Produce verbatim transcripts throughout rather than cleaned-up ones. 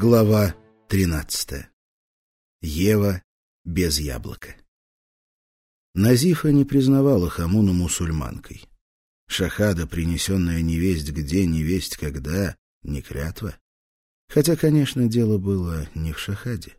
Глава тринадцатая. Ева без яблока. Назифа не признавала Хамуну мусульманкой. Шахада, принесенная невесть где, невесть когда, не клятва. Хотя, конечно, дело было не в шахаде.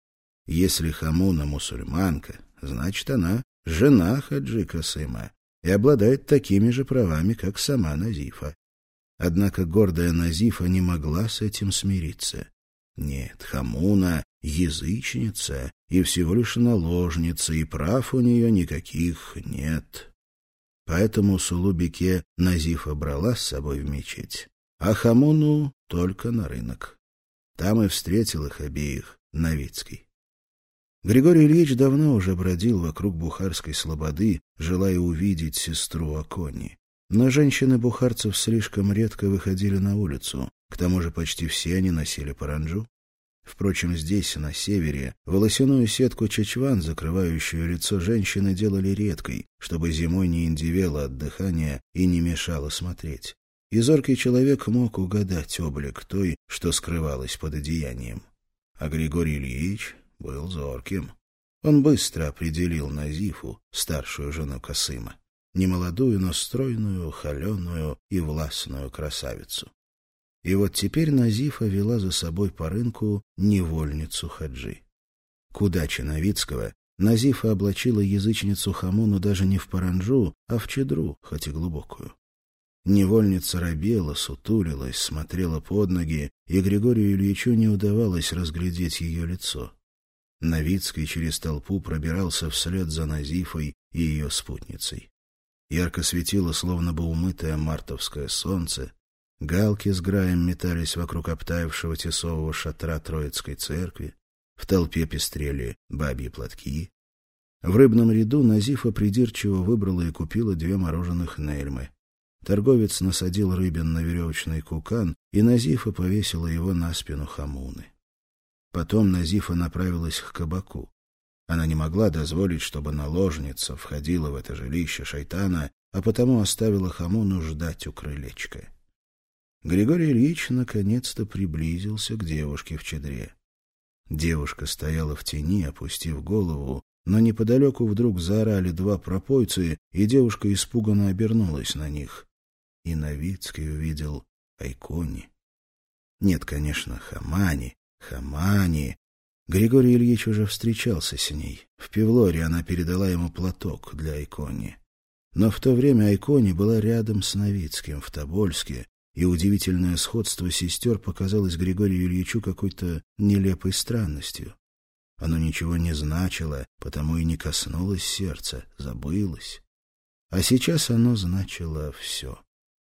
Если Хамуна мусульманка, значит, она жена Хаджи Касыма и обладает такими же правами, как сама Назифа. Однако гордая Назифа не могла с этим смириться. Нет, Хамуна — язычница и всего лишь наложница, и прав у нее никаких нет. Поэтому Сулу-Беке Назифа брала с собой в мечеть, а Хамуну только на рынок. Там и встретил их обеих Новицкий. Григорий Ильич давно уже бродил вокруг Бухарской слободы, желая увидеть сестру Акони. Но женщины бухарцев слишком редко выходили на улицу, к тому же почти все они носили паранджу. Впрочем, здесь, на севере, волосяную сетку чечван, закрывающую лицо женщины, делали редкой, чтобы зимой не индивело от дыхания и не мешало смотреть. И зоркий человек мог угадать облик той, что скрывалась под одеянием. А Григорий Ильич был зорким. Он быстро определил Назифу, старшую жену Касыма, немолодую, но стройную, холеную и властную красавицу. И вот теперь Назифа вела за собой по рынку невольницу Хаджи. К удаче Новицкого Назифа облачила язычницу Хамуну даже не в паранджу, а в чедру, хоть и глубокую. Невольница робела, сутулилась, смотрела под ноги, и Григорию Ильичу не удавалось разглядеть ее лицо. Новицкий через толпу пробирался вслед за Назифой и ее спутницей. Ярко светило, словно бы умытое мартовское солнце. Галки с граем метались вокруг обтаявшего тесового шатра Троицкой церкви. В толпе пестрели бабьи платки. В рыбном ряду Назифа придирчиво выбрала и купила две мороженых нельмы. Торговец насадил рыбин на веревочный кукан, и Назифа повесила его на спину Хамуны. Потом Назифа направилась к кабаку. Она не могла дозволить, чтобы наложница входила в это жилище шайтана, а потому оставила Хамуну ждать у крылечка. Григорий Ильич наконец-то приблизился к девушке в чедре. Девушка стояла в тени, опустив голову, но неподалеку вдруг заорали два пропойцы, и девушка испуганно обернулась на них. И Новицкий увидел Айкони. Нет, конечно, Хамани, Хамани. Григорий Ильич уже встречался с ней. В Певлоре она передала ему платок для Айкони. Но в то время Айкони была рядом с Новицким в Тобольске, и удивительное сходство сестер показалось Григорию Ильичу какой-то нелепой странностью. Оно ничего не значило, потому и не коснулось сердца, забылось. А сейчас оно значило все.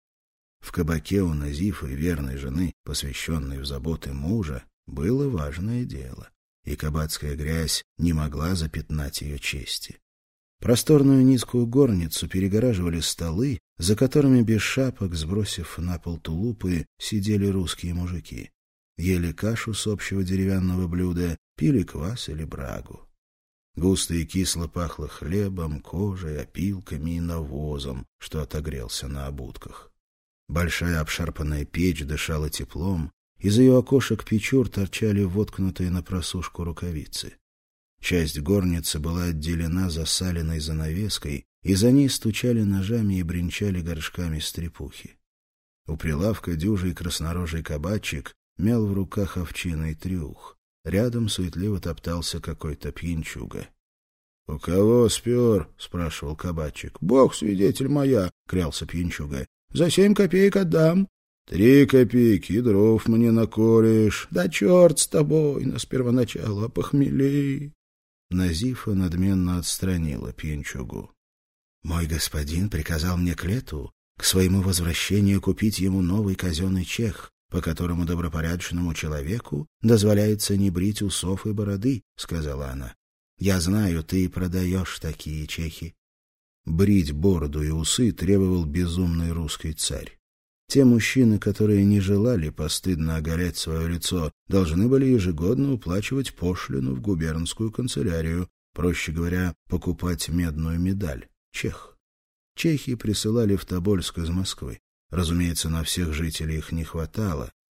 В кабаке у Назифы, верной жены, посвященной в заботы мужа, было важное дело, и кабацкая грязь не могла запятнать ее чести. Просторную низкую горницу перегораживали столы, за которыми без шапок, сбросив на пол тулупы, сидели русские мужики. Ели кашу с общего деревянного блюда, пили квас или брагу. Густо и кисло пахло хлебом, кожей, опилками и навозом, что отогрелся на обутках. Большая обшарпанная печь дышала теплом, из ее окошек печур торчали воткнутые на просушку рукавицы. Часть горницы была отделена засаленной занавеской, и за ней стучали ножами и бренчали горшками стрепухи. У прилавка дюжий краснорожий кабачик мял в руках овчиный трюх. Рядом суетливо топтался какой-то пьянчуга. — У кого спер? — спрашивал кабачик. — Бог свидетель моя, — крялся пьянчуга. — За семь копеек отдам. — Три копейки, дров мне наколешь. — Да черт с тобой, но с первоначала похмели. Назифа надменно отстранила пьянчугу. — Мой господин приказал мне к лету, к своему возвращению, купить ему новый казенный чех, по которому добропорядочному человеку дозволяется не брить усов и бороды, — сказала она. — Я знаю, ты продаешь такие чехи. Брить бороду и усы требовал безумный русский царь. Те мужчины, которые не желали постыдно оголять свое лицо, должны были ежегодно уплачивать пошлину в губернскую канцелярию, проще говоря, покупать медную медаль — чех. Чехи присылали в Тобольск из Москвы. Разумеется, на всех жителей их не хватало,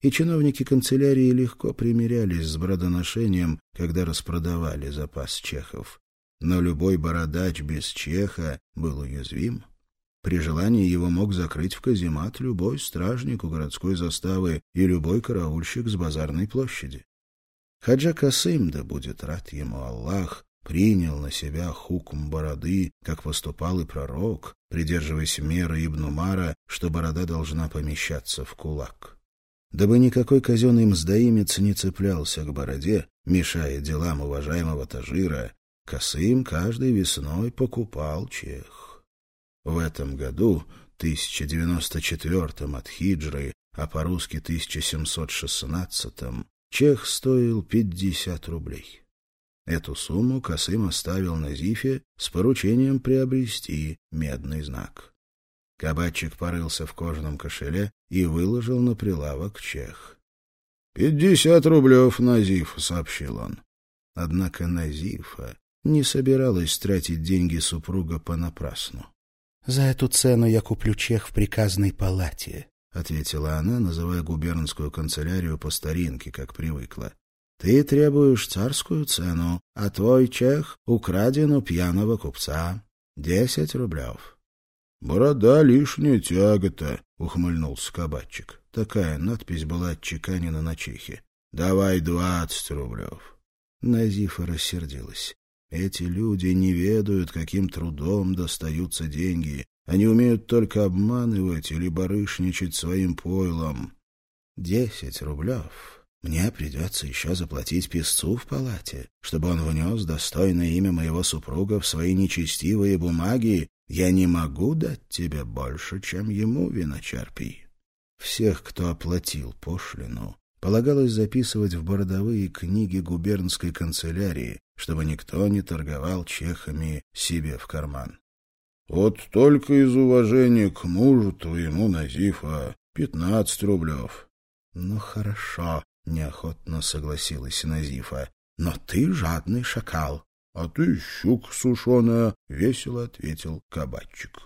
и чиновники канцелярии легко примирялись с бродоношением, когда распродавали запас чехов. Но любой бородач без чеха был уязвим. При желании его мог закрыть в каземат любой стражник у городской заставы и любой караульщик с базарной площади. Хаджа Касым, да будет рад ему Аллах, принял на себя хукм бороды, как поступал и пророк, придерживаясь меры Ибн Умара, что борода должна помещаться в кулак. Дабы никакой казенный мздоимец не цеплялся к бороде, мешая делам уважаемого тажира, Касым каждой весной покупал чех. В этом году, тысяча девяносто четвёртом от хиджры, а по-русски тысяча семьсот шестнадцатом, чех стоил пятьдесят рублей. Эту сумму Касым оставил Назифе с поручением приобрести медный знак. Кабачик порылся в кожаном кошеле и выложил на прилавок чех. «Пятьдесят рублев, Назиф», — сообщил он. Однако Назифа не собиралась тратить деньги супруга понапрасну. «За эту цену я куплю чех в приказной палате», — ответила она, называя губернскую канцелярию по старинке, как привыкла. «Ты требуешь царскую цену, а твой чех украден у пьяного купца. Десять рублев». «Борода лишняя тягота», — ухмыльнулся кабачик. Такая надпись была отчеканена на чехе. «Давай двадцать рублев». Назифа рассердилась. Эти люди не ведают, каким трудом достаются деньги. Они умеют только обманывать или барышничать своим пойлом. «Десять рублев. Мне придется еще заплатить писцу в палате, чтобы он внес достойное имя моего супруга в свои нечестивые бумаги. Я не могу дать тебе больше, чем ему, виночерпий». Всех, кто оплатил пошлину, полагалось записывать в бородовые книги губернской канцелярии, чтобы никто не торговал чехами себе в карман. «Вот только из уважения к мужу твоему, Назифа, пятнадцать рублев». «Ну, хорошо», — неохотно согласилась Назифа, — «но ты жадный шакал». «А ты щука сушеная», — весело ответил кабачик.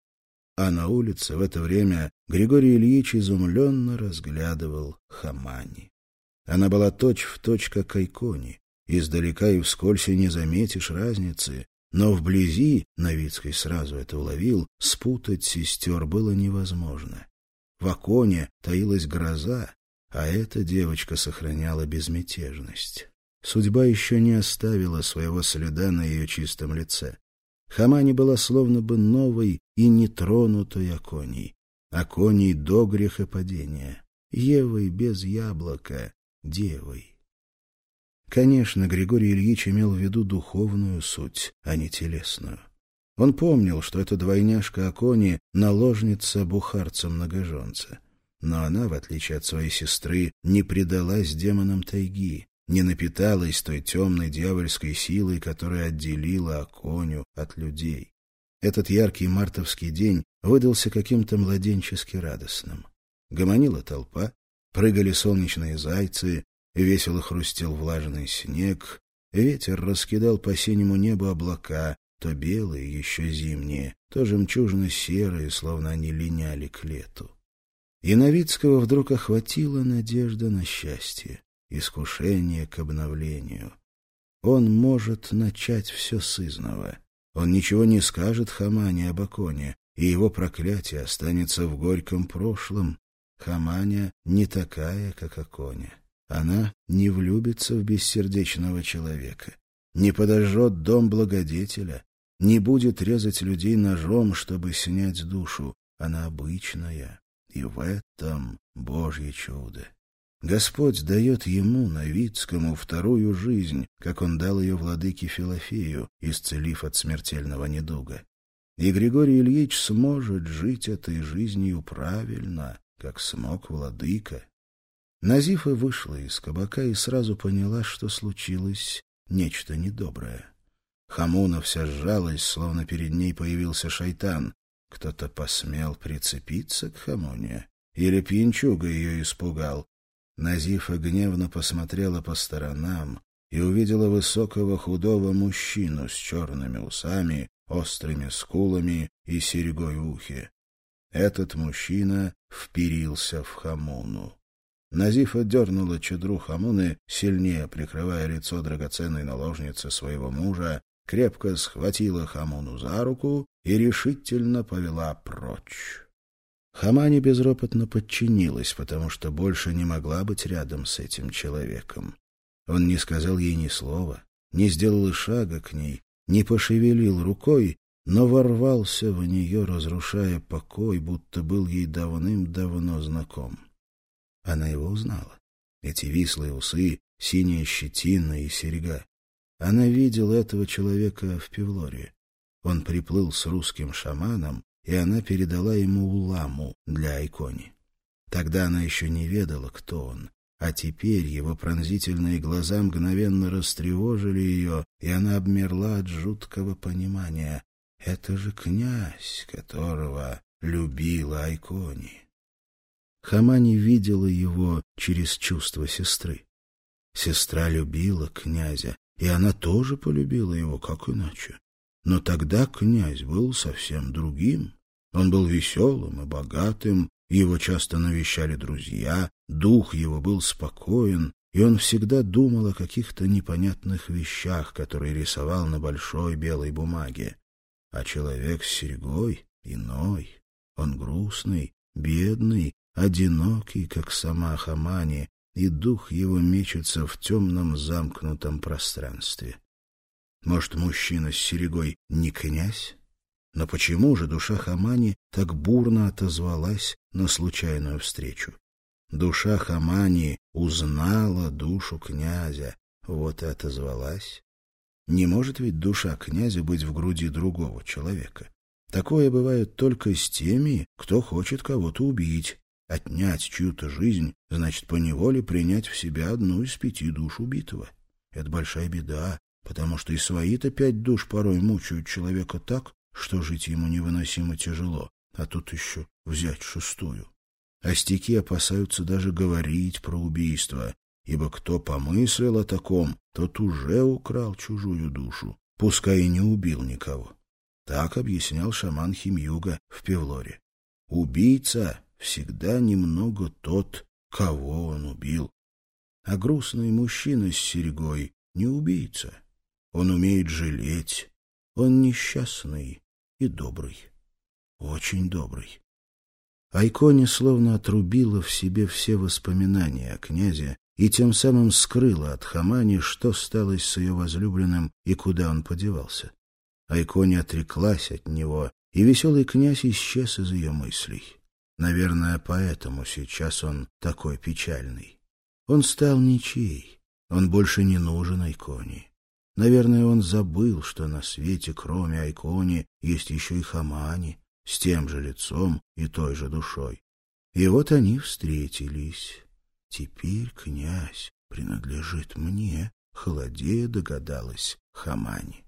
А на улице в это время Григорий Ильич изумленно разглядывал Хамани. Она была точь-в-точь, как Айкони. Издалека и вскользь и не заметишь разницы, но вблизи, Новицкий сразу это уловил, спутать сестер было невозможно. В Аконе таилась гроза, а эта девочка сохраняла безмятежность. Судьба еще не оставила своего следа на ее чистом лице. Хамани была словно бы новой и нетронутой Аконей, Аконей до грехопадения, Евой без яблока, девой. Конечно, Григорий Ильич имел в виду духовную суть, а не телесную. Он помнил, что эта двойняшка Акони — наложница бухарца-многоженца. Но она, в отличие от своей сестры, не предалась демонам тайги, не напиталась той темной дьявольской силой, которая отделила Аконю от людей. Этот яркий мартовский день выдался каким-то младенчески радостным. Гомонила толпа, прыгали солнечные зайцы, весело хрустел влажный снег, ветер раскидал по синему небу облака, то белые, еще зимние, то жемчужно-серые, словно они линяли к лету. И Новицкого вдруг охватила надежда на счастье, искушение к обновлению. Он может начать все сызнова. Он ничего не скажет Хамане об Аконе, и его проклятие останется в горьком прошлом. Хаманя не такая, как Аконя. Она не влюбится в бессердечного человека, не подожжет дом благодетеля, не будет резать людей ножом, чтобы снять душу. Она обычная, и в этом Божье чудо. Господь дает ему, Новицкому, вторую жизнь, как он дал ее владыке Филофею, исцелив от смертельного недуга. И Григорий Ильич сможет жить этой жизнью правильно, как смог владыка. Назифа вышла из кабака и сразу поняла, что случилось нечто недоброе. Хамуна вся сжалась, словно перед ней появился шайтан. Кто-то посмел прицепиться к Хамуне? Или пьянчуга ее испугал? Назифа гневно посмотрела по сторонам и увидела высокого худого мужчину с черными усами, острыми скулами и серьгой в ухе. Этот мужчина вперился в Хамуну. Назифа дернула чадру Хамуны, сильнее прикрывая лицо драгоценной наложницы своего мужа, крепко схватила Хамуну за руку и решительно повела прочь. Хамани безропотно подчинилась, потому что больше не могла быть рядом с этим человеком. Он не сказал ей ни слова, не сделал и шага к ней, не пошевелил рукой, но ворвался в нее, разрушая покой, будто был ей давным-давно знаком. Она его узнала. Эти вислые усы, синяя щетина и серьга. Она видела этого человека в Певлоре. Он приплыл с русским шаманом, и она передала ему уламу для Айкони. Тогда она еще не ведала, кто он, а теперь его пронзительные глаза мгновенно растревожили ее, и она обмерла от жуткого понимания. Это же князь, которого любила Айкони. Хамани видела его через чувство сестры. Сестра любила князя, и она тоже полюбила его, как иначе. Но тогда князь был совсем другим. Он был веселым и богатым, его часто навещали друзья, дух его был спокоен, и он всегда думал о каких-то непонятных вещах, которые рисовал на большой белой бумаге. А человек с серьгой иной. Он грустный, бедный, одинокий, как сама Хамани, и дух его мечется в темном замкнутом пространстве. Может, мужчина с серьгой не князь? Но почему же душа Хамани так бурно отозвалась на случайную встречу? Душа Хамани узнала душу князя, вот и отозвалась. Не может ведь душа князя быть в груди другого человека. Такое бывает только с теми, кто хочет кого-то убить. Отнять чью-то жизнь значит поневоле принять в себя одну из пяти душ убитого. Это большая беда, потому что и свои-то пять душ порой мучают человека так, что жить ему невыносимо тяжело, а тут еще взять шестую. Остяки опасаются даже говорить про убийство, ибо кто помыслил о таком, тот уже украл чужую душу, пускай и не убил никого. Так объяснял шаман Химьюга в Певлоре. Убийца всегда немного тот, кого он убил. А грустный мужчина с серьгой не убийца. Он умеет жалеть. Он несчастный и добрый. Очень добрый. Айкони словно отрубила в себе все воспоминания о князе и тем самым скрыла от Хамани, что стало с ее возлюбленным и куда он подевался. Айкони отреклась от него, и веселый князь исчез из ее мыслей. Наверное, поэтому сейчас он такой печальный. Он стал ничей, он больше не нужен Айкони. Наверное, он забыл, что на свете, кроме Айкони, есть еще и Хамани, с тем же лицом и той же душой. И вот они встретились. Теперь князь принадлежит мне, холодея догадалась Хамани.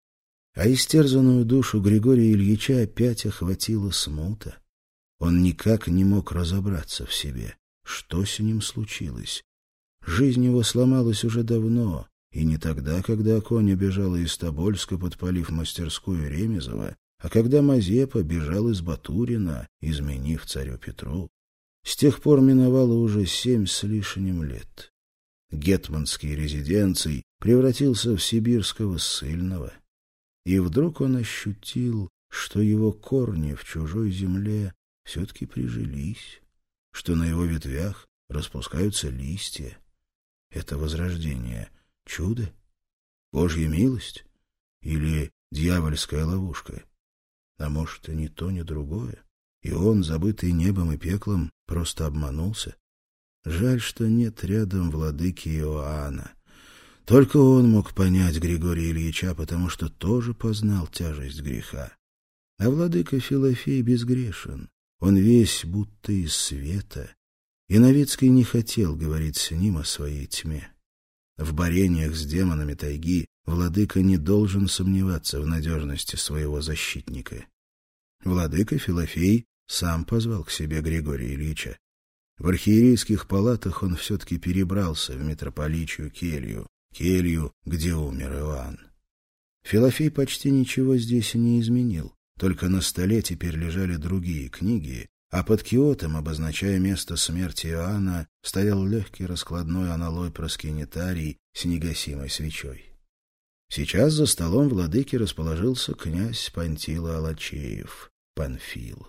А истерзанную душу Григория Ильича опять охватила смута. Он никак не мог разобраться в себе, что с ним случилось. Жизнь его сломалась уже давно, и не тогда, когда Аконя бежала из Тобольска, подпалив мастерскую Ремезова, а когда Мазепа бежал из Батурина, изменив царю Петру. С тех пор миновало уже семь с лишним лет. Гетманский резиденций превратился в сибирского ссыльного. И вдруг он ощутил, что его корни в чужой земле все-таки прижились, что на его ветвях распускаются листья. Это возрождение — чудо? Божья милость? Или дьявольская ловушка? А может, и ни то, ни другое? И он, забытый небом и пеклом, просто обманулся? Жаль, что нет рядом владыки Иоанна. Только он мог понять Григория Ильича, потому что тоже познал тяжесть греха. А владыка Филофей безгрешен. Он весь будто из света. И Новицкий не хотел говорить с ним о своей тьме. В борениях с демонами тайги владыка не должен сомневаться в надежности своего защитника. Владыка Филофей сам позвал к себе Григория Ильича. В архиерейских палатах он все-таки перебрался в митрополичью келью, келью, где умер Иоанн. Филофей почти ничего здесь не изменил, только на столе теперь лежали другие книги, а под киотом, обозначая место смерти Иоанна, стоял легкий раскладной аналой проскинитарий с негасимой свечой. Сейчас за столом владыки расположился князь Пантила Алачеев, Панфил.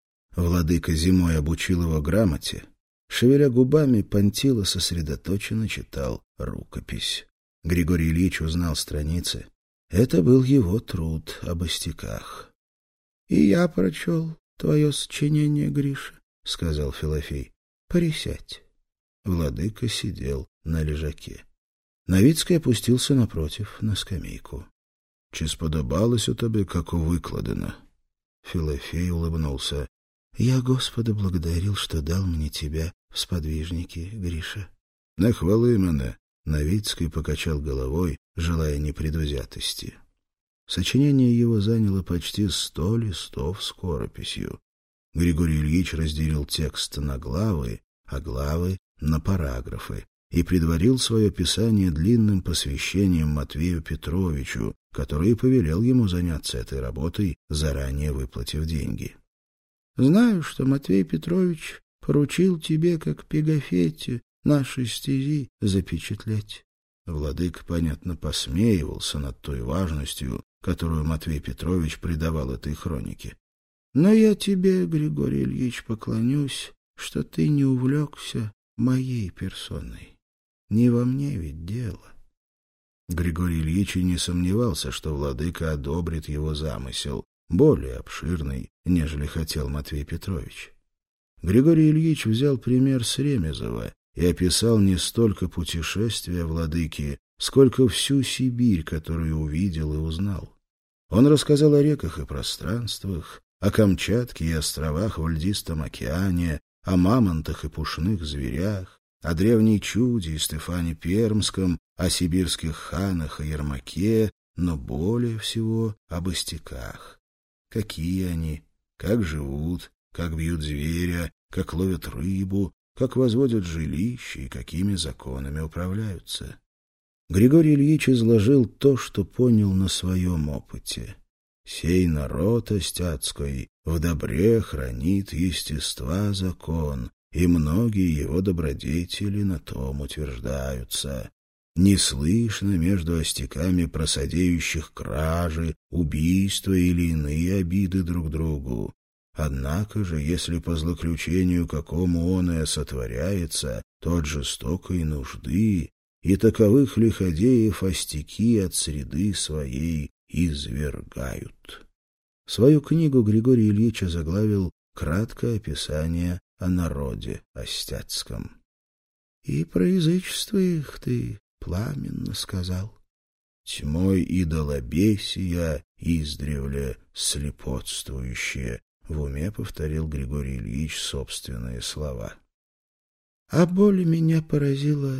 Владыка зимой обучил его грамоте. Шевеля губами, Пантила сосредоточенно читал рукопись. Григорий Ильич узнал страницы. Это был его труд об остяках. — И я прочел твое сочинение, Гриша, — сказал Филофей. — Присядь. Владыка сидел на лежаке. Новицкий опустился напротив, на скамейку. — Чи сподобалось у тебе, как выкладено? Филофей улыбнулся. — Я Господа благодарил, что дал мне тебя в сподвижники, Гриша. — Не хвали мене. Новицкий покачал головой, желая непредвзятости. Сочинение его заняло почти сто листов скорописью. Григорий Ильич разделил текст на главы, а главы — на параграфы, и предварил свое писание длинным посвящением Матвею Петровичу, который повелел ему заняться этой работой, заранее выплатив деньги. — Знаю, что Матвей Петрович поручил тебе, как Пегафете, наши стези запечатлеть. Владыка, понятно, посмеивался над той важностью, которую Матвей Петрович придавал этой хронике. Но я тебе, Григорий Ильич, поклонюсь, что ты не увлекся моей персоной. Не во мне ведь дело. Григорий Ильич и не сомневался, что владыка одобрит его замысел, более обширный, нежели хотел Матвей Петрович. Григорий Ильич взял пример с Ремезова и описал не столько путешествия владыки, сколько всю Сибирь, которую увидел и узнал. Он рассказал о реках и пространствах, о Камчатке и островах в льдистом океане, о мамонтах и пушных зверях, о древней чуде и Стефане Пермском, о сибирских ханах и Ермаке, но более всего об остяках. Какие они, как живут, как бьют зверя, как ловят рыбу, как возводят жилища и какими законами управляются. Григорий Ильич изложил то, что понял на своем опыте. «Сей народ остяцкой в добре хранит естества закон, и многие его добродетели на том утверждаются. Не слышно между остяками просадеющих кражи, убийства или иные обиды друг другу. Однако же, если по злоключению какому оное сотворяется, то от жестокой нужды, и таковых лиходеев остяки от среды своей извергают». Свою книгу Григорий Ильич озаглавил «Краткое описание о народе остяцком». «И про язычество их ты пламенно сказал. Тьмой идолобесия издревле слепотствующие», — в уме повторил Григорий Ильич собственные слова. «А более меня поразило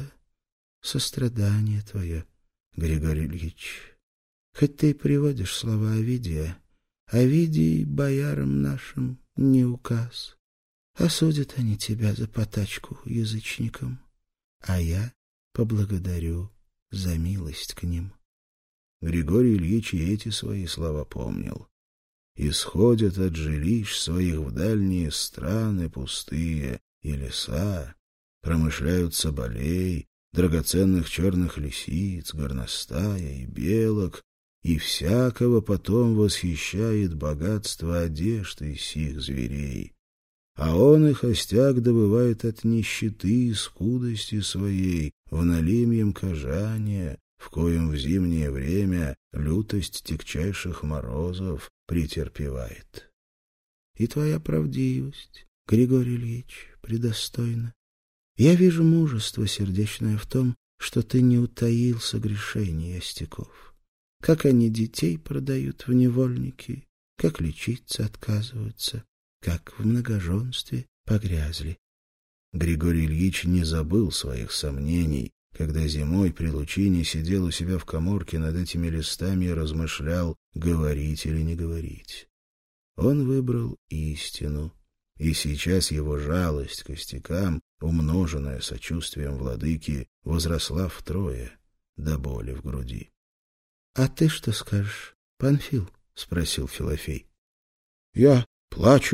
сострадание твое, Григорий Ильич. Хоть ты и приводишь слова Овидия, Овидий боярам нашим не указ. Осудят они тебя за потачку язычникам, а я поблагодарю за милость к ним». Григорий Ильич и эти свои слова помнил. «Исходят от жилищ своих в дальние страны пустые и леса, промышляют соболей, драгоценных черных лисиц, горностая и белок, и всякого потом восхищает богатство одежд из сих зверей. А он их остяк добывает от нищеты и скудости своей в налимьем кожане, в коем в зимнее время лютость тягчайших морозов претерпевает. И твоя правдивость, Григорий Ильич, предостойна. Я вижу мужество сердечное в том, что ты не утаил согрешений остяков. Как они детей продают в невольники, как лечиться отказываются, как в многоженстве погрязли. Григорий Ильич не забыл своих сомнений, когда зимой при лучине сидел у себя в каморке над этими листами и размышлял, говорить или не говорить. Он выбрал истину, и сейчас его жалость к остякам, умноженная сочувствием владыки, возросла втрое до боли в груди. — А ты что скажешь, Панфил? — спросил Филофей. — Я плачу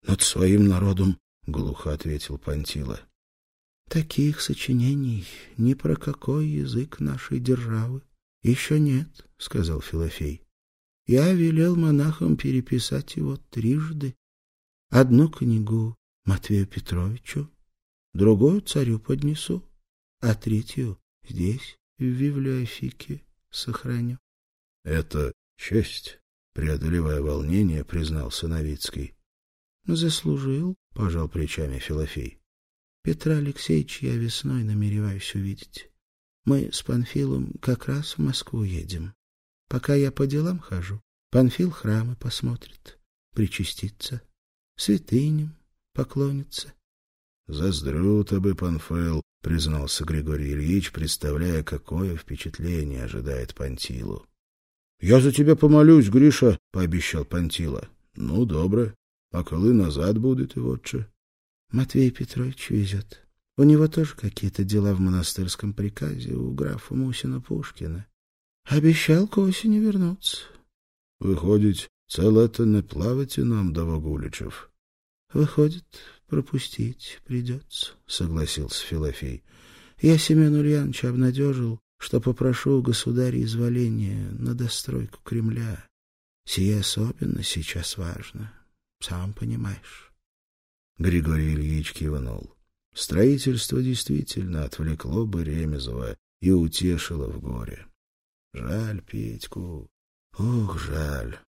над своим народом, — глухо ответил Пантила. — Таких сочинений ни про какой язык нашей державы еще нет, — сказал Филофей. — Я велел монахам переписать его трижды. Одну книгу Матвею Петровичу, другую царю поднесу, а третью здесь, в библиофике, сохраню. — Это честь, — преодолевая волнение, признался Новицкий. — Заслужил, — пожал плечами Филофей. — Петра Алексеевича я весной намереваюсь увидеть. Мы с Панфилом как раз в Москву едем. Пока я по делам хожу, Панфил храмы посмотрит, причастится, святыням поклонится. — Заздрю тебе, Панфил, — признался Григорий Ильич, представляя, какое впечатление ожидает Пантилу. — Я за тебя помолюсь, Гриша, — пообещал Пантила. — Ну, добре. А коли назад будет, отче? — Матвей Петрович везет. У него тоже какие-то дела в монастырском приказе у графа Мусина-Пушкина. Обещал к осени вернуться. — Выходит, целое-то не плавайте нам до Вагуличев? — Выходит, пропустить придется, — согласился Филофей. — Я Семена Ульяновича обнадежил, что попрошу у государя изволения на достройку Кремля. Сие особенно сейчас важно, сам понимаешь. Григорий Ильич кивнул. Строительство действительно отвлекло бы Ремезова и утешило в горе. Жаль Петьку, ох, жаль.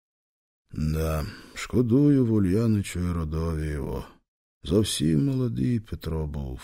Да, шкодую в Ульяничу і родові його. Зовсім молодий Петро був.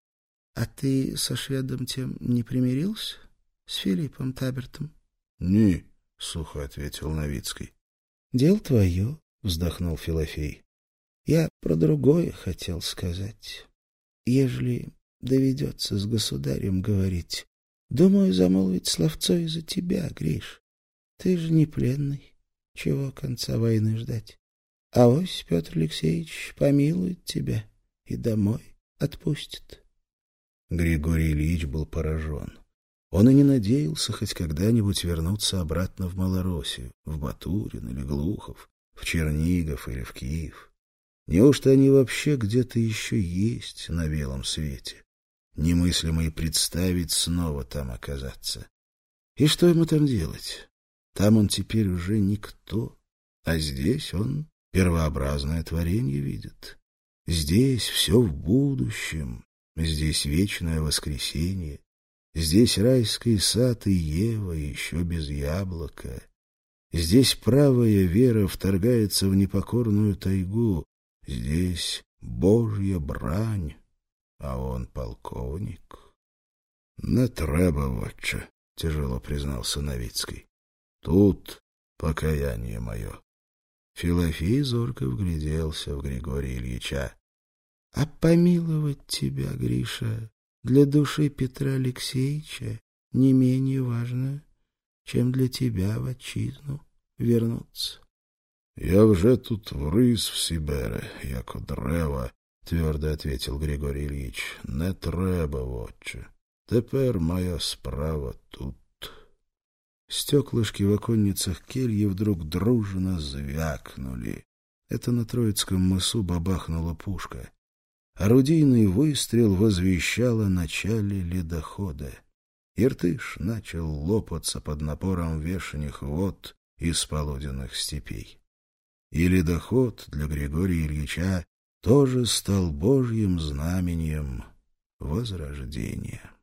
А ты со шведом тем не примирился? С Филиппом Табертом? Ні, сухо ответил Новицкий. Дело твое, вздохнул Филофей. Я про другое хотел сказать. Ежели доведется с государем говорить, думаю замолвить словцо и за тебя, Гриш. Ты же не пленный, чего конца войны ждать. Авось Петр Алексеевич помилует тебя и домой отпустит. Григорий Ильич был поражен. Он и не надеялся хоть когда-нибудь вернуться обратно в Малороссию, в Батурин или Глухов, в Чернигов или в Киев. Неужто они вообще где-то еще есть на белом свете? Немыслимо и представить снова там оказаться. И что ему там делать? Там он теперь уже никто, а здесь он первообразное творение видит. Здесь все в будущем, здесь вечное воскресенье, здесь райский сад и Ева еще без яблока. Здесь правая вера вторгается в непокорную тайгу, здесь Божья брань, а он полковник. — Не треба, отче, — тяжело признался Новицкий. — Тут покаяние мое. Филофей зорко вгляделся в Григория Ильича. — А помиловать тебя, Гриша, для души Петра Алексеевича не менее важно, чем для тебя в отчизну вернуться. — Я вже тут врис в Сибири, як древа, — твердо ответил Григорий Ильич. — Не треба, отче. Тепер моя справа тут. Стеклышки в оконницах кельи вдруг дружно звякнули. Это на Троицком мысу бабахнула пушка. Орудийный выстрел возвещал о начале ледохода. Иртыш начал лопаться под напором вешаних вод из полуденных степей. И ледоход для Григория Ильича тоже стал Божьим знаменем возрождения.